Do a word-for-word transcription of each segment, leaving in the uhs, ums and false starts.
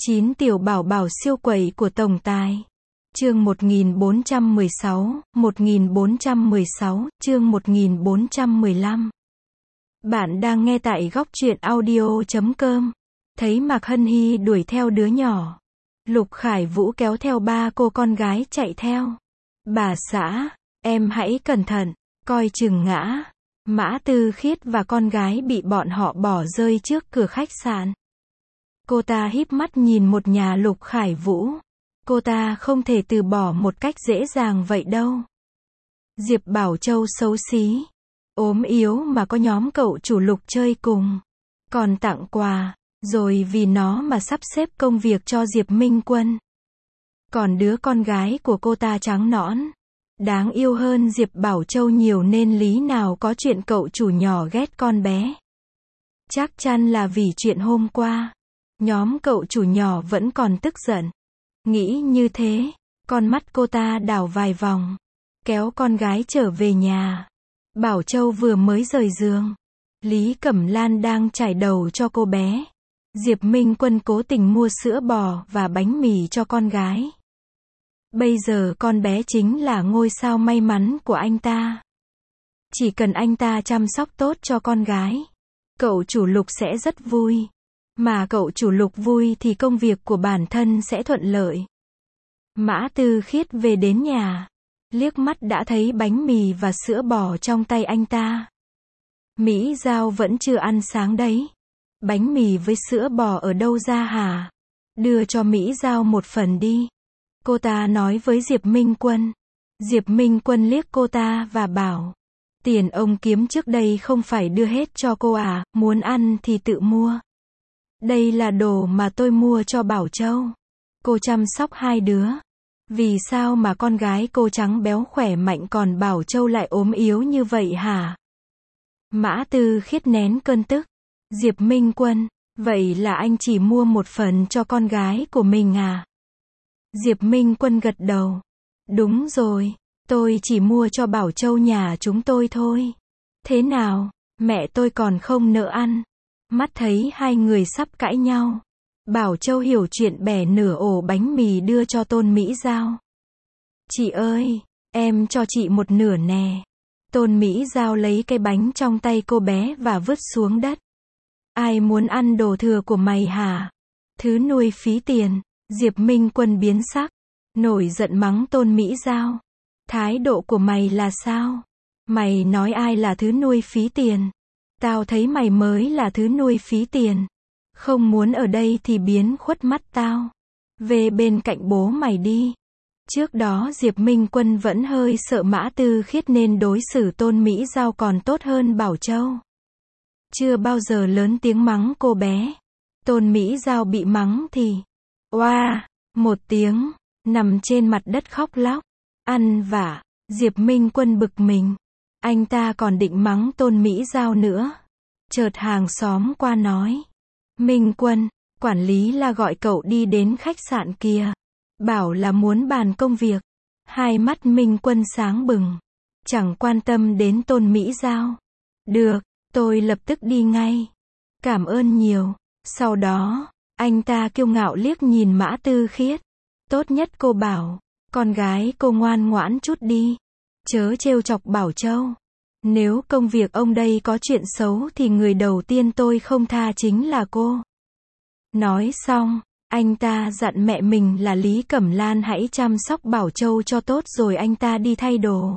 chín tiểu bảo bảo siêu quẩy của tổng tài. Chương một nghìn bốn trăm mười sáu, một nghìn bốn trăm mười sáu, chương một nghìn bốn trăm mười lăm. Bạn đang nghe tại góc truyện audio chấm com. Thấy Mạc Hân Hy đuổi theo đứa nhỏ, Lục Khải Vũ kéo theo ba cô con gái chạy theo. Bà xã, em hãy cẩn thận, coi chừng ngã. Mã Tư Khiết và con gái bị bọn họ bỏ rơi trước cửa khách sạn. Cô ta híp mắt nhìn một nhà Lục Khải Vũ. Cô ta không thể từ bỏ một cách dễ dàng vậy đâu. Diệp Bảo Châu xấu xí, ốm yếu mà có nhóm cậu chủ Lục chơi cùng, còn tặng quà, rồi vì nó mà sắp xếp công việc cho Diệp Minh Quân. Còn đứa con gái của cô ta trắng nõn, đáng yêu hơn Diệp Bảo Châu nhiều nên lý nào có chuyện cậu chủ nhỏ ghét con bé. Chắc chắn là vì chuyện hôm qua, nhóm cậu chủ nhỏ vẫn còn tức giận. Nghĩ như thế, con mắt cô ta đảo vài vòng, kéo con gái trở về nhà. Bảo Châu vừa mới rời giường, Lý Cẩm Lan đang chải đầu cho cô bé. Diệp Minh Quân cố tình mua sữa bò và bánh mì cho con gái. Bây giờ con bé chính là ngôi sao may mắn của anh ta. Chỉ cần anh ta chăm sóc tốt cho con gái, cậu chủ Lục sẽ rất vui. Mà cậu chủ Lục vui thì công việc của bản thân sẽ thuận lợi. Mã Tư Khiết về đến nhà, liếc mắt đã thấy bánh mì và sữa bò trong tay anh ta. Mỹ Giao vẫn chưa ăn sáng đấy. Bánh mì với sữa bò ở đâu ra hả? Đưa cho Mỹ Giao một phần đi. Cô ta nói với Diệp Minh Quân. Diệp Minh Quân liếc cô ta và bảo, tiền ông kiếm trước đây không phải đưa hết cho cô à, muốn ăn thì tự mua. Đây là đồ mà tôi mua cho Bảo Châu. Cô chăm sóc hai đứa. Vì sao mà con gái cô trắng béo khỏe mạnh còn Bảo Châu lại ốm yếu như vậy hả? Mã Tư Khiết nén cơn tức. Diệp Minh Quân, vậy là anh chỉ mua một phần cho con gái của mình à? Diệp Minh Quân gật đầu. Đúng rồi, tôi chỉ mua cho Bảo Châu nhà chúng tôi thôi. Thế nào, mẹ tôi còn không nỡ ăn. Mắt thấy hai người sắp cãi nhau, Bảo Châu hiểu chuyện bẻ nửa ổ bánh mì đưa cho Tôn Mỹ Giao. Chị ơi, em cho chị một nửa nè. Tôn Mỹ Giao lấy cái bánh trong tay cô bé và vứt xuống đất. Ai muốn ăn đồ thừa của mày hả? Thứ nuôi phí tiền. Diệp Minh Quân biến sắc, nổi giận mắng Tôn Mỹ Giao. Thái độ của mày là sao? Mày nói ai là thứ nuôi phí tiền? Tao thấy mày mới là thứ nuôi phí tiền. Không muốn ở đây thì biến khuất mắt tao. Về bên cạnh bố mày đi. Trước đó Diệp Minh Quân vẫn hơi sợ Mã Tư Khiết nên đối xử Tôn Mỹ Giao còn tốt hơn Bảo Châu. Chưa bao giờ lớn tiếng mắng cô bé. Tôn Mỹ Giao bị mắng thì oa, một tiếng, nằm trên mặt đất khóc lóc, ăn vạ. Diệp Minh Quân bực mình. Anh ta còn định mắng Tôn Mỹ Giao nữa. Chợt hàng xóm qua nói, Minh Quân, quản lý là gọi cậu đi đến khách sạn kia. Bảo là muốn bàn công việc. Hai mắt Minh Quân sáng bừng. Chẳng quan tâm đến Tôn Mỹ Giao. Được, tôi lập tức đi ngay. Cảm ơn nhiều. Sau đó, anh ta kiêu ngạo liếc nhìn Mã Tư Khiết. Tốt nhất cô bảo, con gái cô ngoan ngoãn chút đi. Chớ trêu chọc Bảo Châu. Nếu công việc ông đây có chuyện xấu thì người đầu tiên tôi không tha chính là cô. Nói xong, anh ta dặn mẹ mình là Lý Cẩm Lan hãy chăm sóc Bảo Châu cho tốt rồi anh ta đi thay đồ.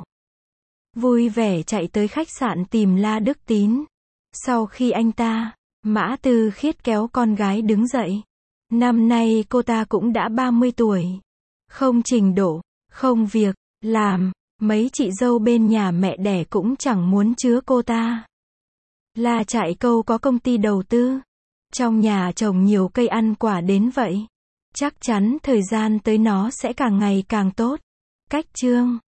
Vui vẻ chạy tới khách sạn tìm La Đức Tín. Sau khi anh ta, Mã Tư Khiết kéo con gái đứng dậy. Năm nay cô ta cũng đã ba mươi tuổi. Không trình độ, không việc làm. Mấy chị dâu bên nhà mẹ đẻ cũng chẳng muốn chứa cô ta. La Trại Câu có công ty đầu tư. Trong nhà trồng nhiều cây ăn quả đến vậy. Chắc chắn thời gian tới nó sẽ càng ngày càng tốt. Cách chương